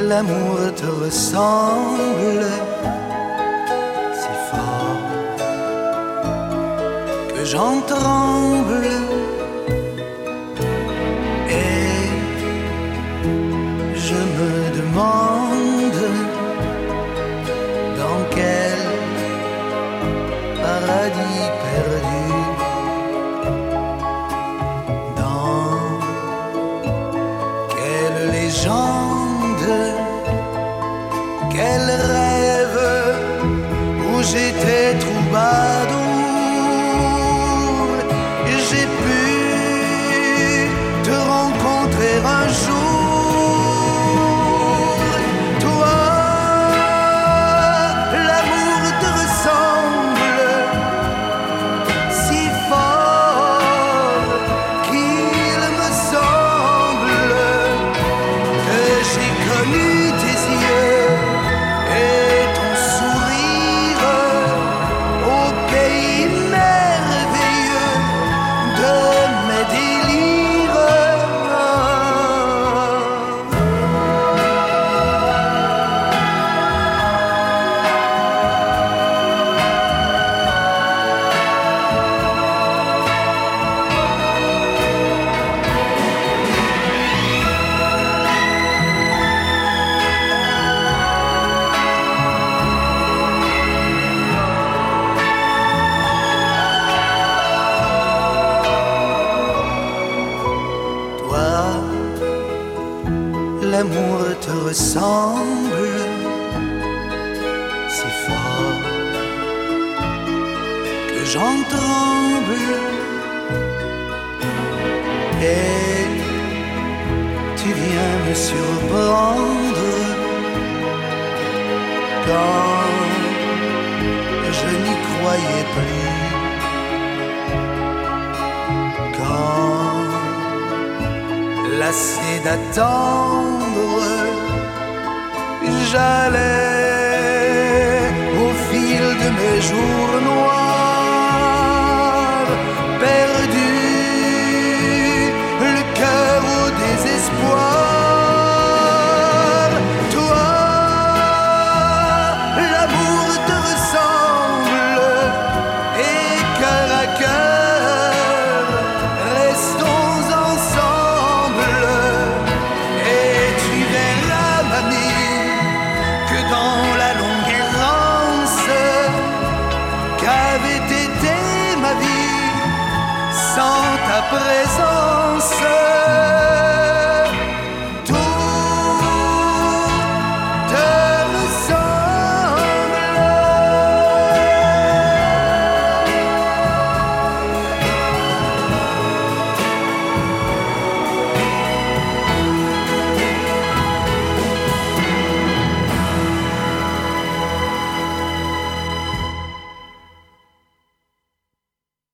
l'amour te ressemble si fort que j'en tremble. Et je me demande dans quel paradis perdu, dans quelle légende, quel rêve où j'étais troubadour, j'ai pu te rencontrer un jour. Toi, l'amour te ressemble si fort qu'il me semble que j'ai connu tes yeux et ton sourire au pays merveilleux de mes délires. Toi, l'amour te ressemble si fort que j'en tremble. Et tu viens me surprendre quand je n'y croyais plus, quand lassé d'attendre, j'allais au fil de mes jours noirs, perdu, le cœur au désespoir. Toi, l'amour te ressemble et cœur à cœur, restons ensemble. Et tu verras, mamie, que dans la longue errance qu'avait été ma vie sans ta présence.